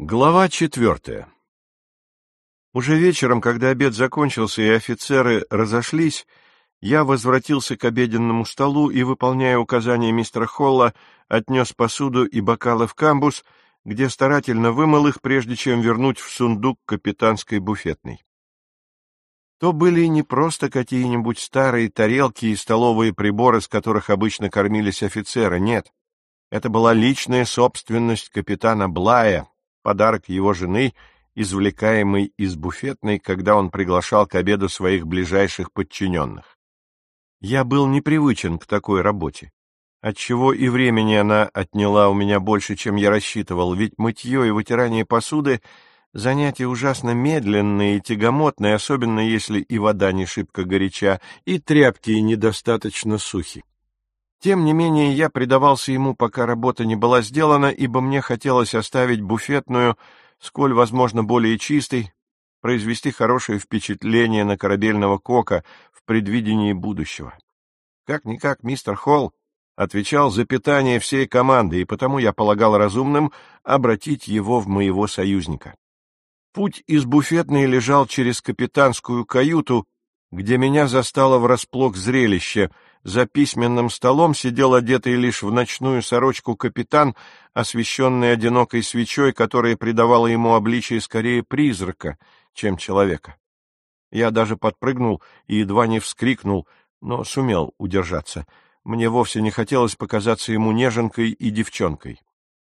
Глава 4. Уже вечером, когда обед закончился и офицеры разошлись, я возвратился к обеденному столу и, выполняя указания мистера Холла, отнес посуду и бокалы в камбуз, где старательно вымыл их, прежде чем вернуть в сундук капитанской буфетной. То были не просто какие-нибудь старые тарелки и столовые приборы, с которых обычно кормились офицеры, нет. Это была личная собственность капитана Блая, подарок его жены, извлекаемый из буфетной, когда он приглашал к обеду своих ближайших подчиненных. Я был непривычен к такой работе, отчего и времени она отняла у меня больше, чем я рассчитывал, ведь мытье и вытирание посуды — занятие ужасно медленное и тягомотное, особенно если и вода не шибко горяча, и тряпки недостаточно сухи. Тем не менее, я предавался ему, пока работа не была сделана, ибо мне хотелось оставить буфетную, сколь возможно более чистой, произвести хорошее впечатление на корабельного кока в предвидении будущего. Как-никак мистер Холл отвечал за питание всей команды, и потому я полагал разумным обратить его в моего союзника. Путь из буфетной лежал через капитанскую каюту, где меня застало врасплох зрелище. За письменным столом сидел одетый лишь в ночную сорочку капитан, освещенный одинокой свечой, которая придавала ему обличие скорее призрака, чем человека. Я даже подпрыгнул и едва не вскрикнул, но сумел удержаться. Мне вовсе не хотелось показаться ему неженкой и девчонкой.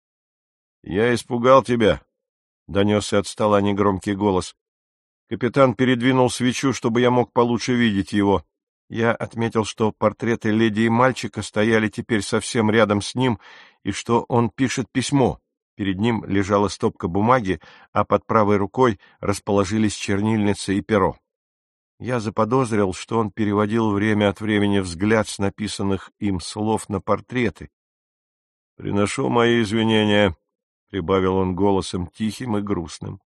— Я испугал тебя, — донесся от стола негромкий голос. Капитан передвинул свечу, чтобы я мог получше видеть его. Я отметил, что портреты леди и мальчика стояли теперь совсем рядом с ним, и что он пишет письмо. Перед ним лежала стопка бумаги, а под правой рукой расположились чернильница и перо. Я заподозрил, что он переводил время от времени взгляд с написанных им слов на портреты. — Приношу мои извинения, — прибавил он голосом тихим и грустным.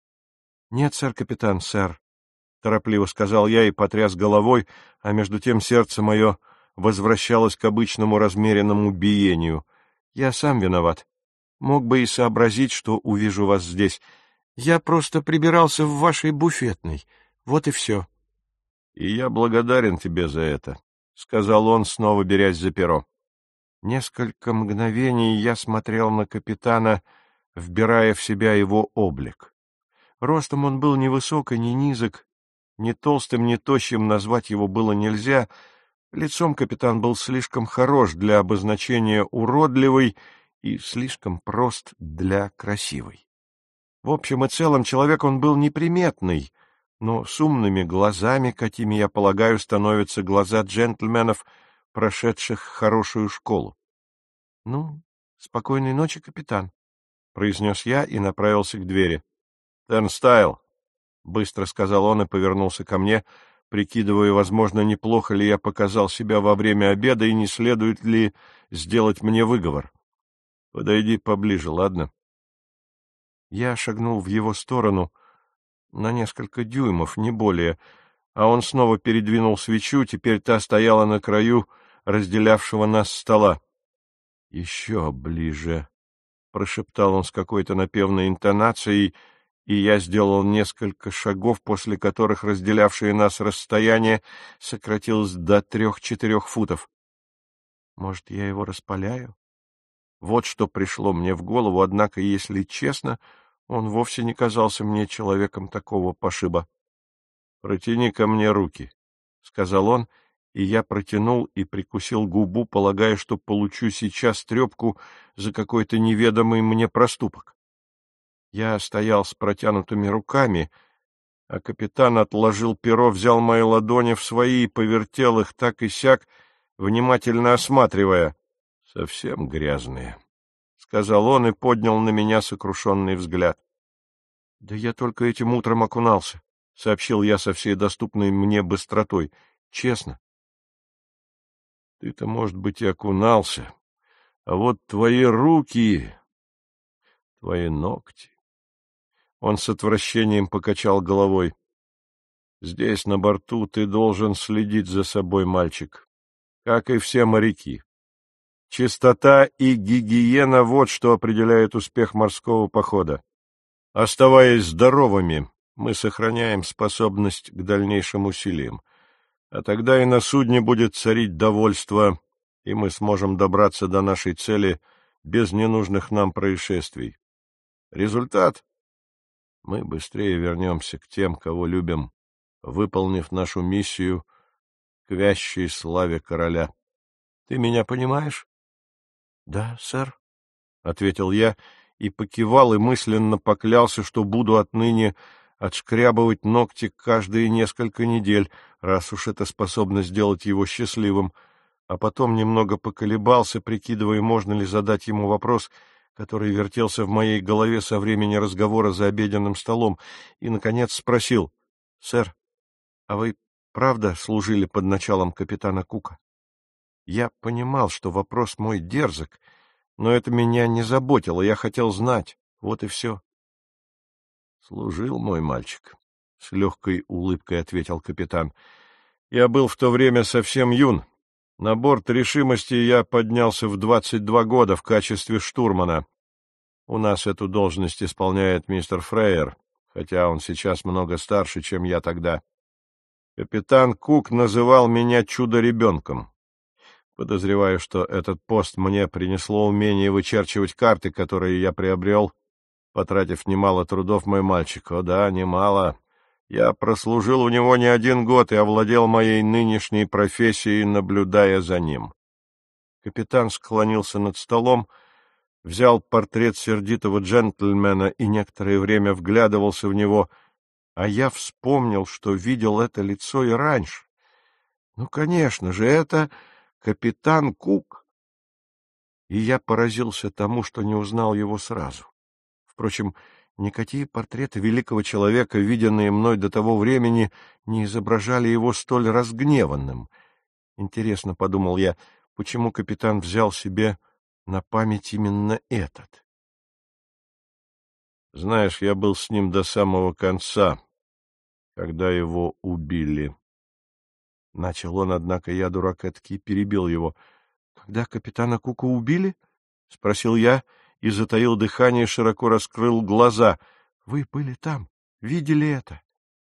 — Нет, сэр, капитан, сэр, — торопливо сказал я и потряс головой, а между тем сердце мое возвращалось к обычному размеренному биению. Я сам виноват. Мог бы и сообразить, что увижу вас здесь. Я просто прибирался в вашей буфетной. Вот и все. — И я благодарен тебе за это, — сказал он, снова берясь за перо. Несколько мгновений я смотрел на капитана, вбирая в себя его облик. Ростом он был ни высок и ни низок, ни толстым, ни тощим назвать его было нельзя. Лицом капитан был слишком хорош для обозначения уродливый и слишком прост для красивой. В общем и целом человек он был неприметный, но с умными глазами, какими, я полагаю, становятся глаза джентльменов, прошедших хорошую школу. — Ну, спокойной ночи, капитан, — произнес я и направился к двери. — Тернстайл, — быстро сказал он и повернулся ко мне, прикидывая, возможно, неплохо ли я показал себя во время обеда и не следует ли сделать мне выговор. — Подойди поближе, ладно? Я шагнул в его сторону на несколько дюймов, не более, а он снова передвинул свечу, теперь та стояла на краю разделявшего нас стола. — Еще ближе, — прошептал он с какой-то напевной интонацией, и я сделал несколько шагов, после которых разделявшее нас расстояние сократилось до 3-4 футов. Может, я его распаляю? Вот что пришло мне в голову, однако, если честно, он вовсе не казался мне человеком такого пошиба. — Протяни ко мне руки, — сказал он, и я протянул и прикусил губу, полагая, что получу сейчас трепку за какой-то неведомый мне проступок. Я стоял с протянутыми руками, а капитан отложил перо, взял мои ладони в свои и повертел их так и сяк, внимательно осматривая. — Совсем грязные, — сказал он и поднял на меня сокрушенный взгляд. — Да я только этим утром окунался, — сообщил я со всей доступной мне быстротой. — Честно. — Ты-то, может быть, и окунался, а вот твои руки, твои ногти... Он с отвращением покачал головой. — Здесь, на борту, ты должен следить за собой, мальчик, как и все моряки. Чистота и гигиена — вот что определяет успех морского похода. Оставаясь здоровыми, мы сохраняем способность к дальнейшим усилиям. А тогда и на судне будет царить довольство, и мы сможем добраться до нашей цели без ненужных нам происшествий. Результат? Мы быстрее вернемся к тем, кого любим, выполнив нашу миссию к вящей славе короля. Ты меня понимаешь? — Да, сэр, — ответил я и покивал, и мысленно поклялся, что буду отныне отшкрябывать ногти каждые несколько недель, раз уж это способно сделать его счастливым, а потом немного поколебался, прикидывая, можно ли задать ему вопрос, который вертелся в моей голове со времени разговора за обеденным столом, и, наконец, спросил: — Сэр, а вы правда служили под началом капитана Кука? Я понимал, что вопрос мой дерзок, но это меня не заботило, я хотел знать, вот и все. — Служил, мой мальчик, — с легкой улыбкой ответил капитан. — Я был в то время совсем юн. На борт «Решимости» я поднялся в 22 года в качестве штурмана. У нас эту должность исполняет мистер Фрейер, хотя он сейчас много старше, чем я тогда. Капитан Кук называл меня чудо-ребенком. Подозреваю, что этот пост мне принесло умение вычерчивать карты, которые я приобрел, потратив немало трудов, мой мальчик. О да, немало. Я прослужил у него не 1 год и овладел моей нынешней профессией, наблюдая за ним. Капитан склонился над столом, взял портрет сердитого джентльмена и некоторое время вглядывался в него, а я вспомнил, что видел это лицо и раньше. Ну, конечно же, это капитан Кук. И я поразился тому, что не узнал его сразу. Впрочем, никакие портреты великого человека, виденные мной до того времени, не изображали его столь разгневанным. Интересно, — подумал я, — почему капитан взял себе на память именно этот? Знаешь, я был с ним до самого конца, когда его убили. Начал он, однако я, дурак эдакий, перебил его. — Когда капитана Кука убили? — спросил я и затаил дыхание, широко раскрыл глаза. — Вы были там, видели это?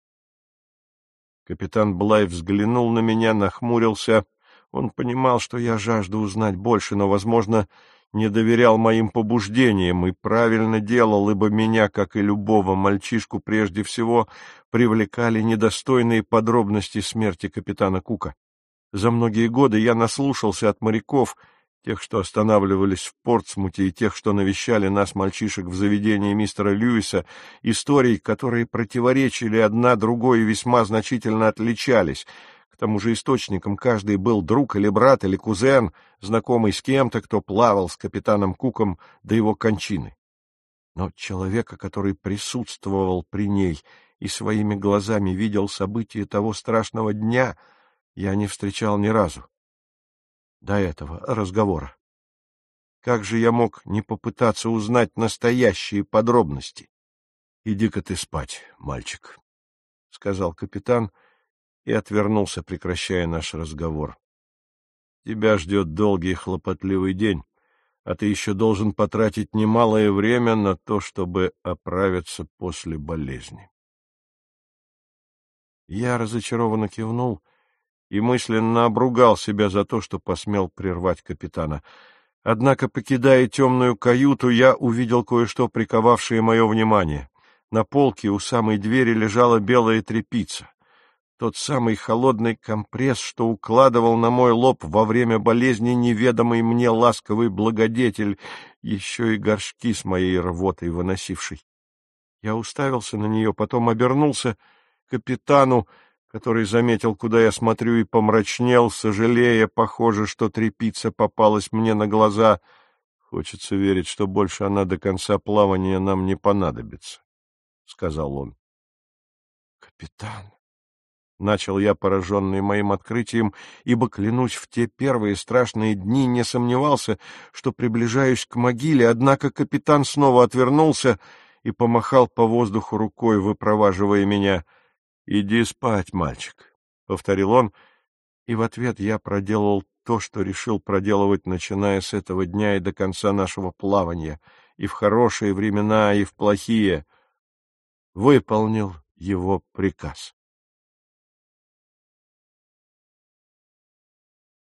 Капитан Блай взглянул на меня, нахмурился. Он понимал, что я жажду узнать больше, но, возможно, не доверял моим побуждениям и правильно делал, ибо меня, как и любого мальчишку, прежде всего привлекали недостойные подробности смерти капитана Кука. За многие годы я наслушался от моряков, тех, что останавливались в Портсмуте, и тех, что навещали нас, мальчишек, в заведении мистера Льюиса, историй, которые противоречили одна другой и весьма значительно отличались. К тому же источником каждый был друг или брат или кузен, знакомый с кем-то, кто плавал с капитаном Куком до его кончины. Но человека, который присутствовал при ней и своими глазами видел события того страшного дня, я не встречал ни разу до этого разговора. Как же я мог не попытаться узнать настоящие подробности? — Иди-ка ты спать, мальчик, — сказал капитан и отвернулся, прекращая наш разговор. — Тебя ждет долгий и хлопотливый день, а ты еще должен потратить немалое время на то, чтобы оправиться после болезни. Я разочарованно кивнул и мысленно обругал себя за то, что посмел прервать капитана. Однако, покидая темную каюту, я увидел кое-что, приковавшее мое внимание. На полке у самой двери лежала белая тряпица. Тот самый холодный компресс, что укладывал на мой лоб во время болезни неведомый мне ласковый благодетель, еще и горшки с моей рвотой выносивший. Я уставился на нее, потом обернулся к капитану, который заметил, куда я смотрю, и помрачнел, сожалея, похоже, что тряпица попалась мне на глаза. Хочется верить, что больше она до конца плавания нам не понадобится, — сказал он. — Капитан! — начал я, пораженный моим открытием, ибо, клянусь, в те первые страшные дни не сомневался, что приближаюсь к могиле, однако капитан снова отвернулся и помахал по воздуху рукой, выпроваживая меня. — Иди спать, мальчик, — повторил он, и в ответ я проделал то, что решил проделывать, начиная с этого дня и до конца нашего плавания, и в хорошие времена, и в плохие. выполнил его приказ.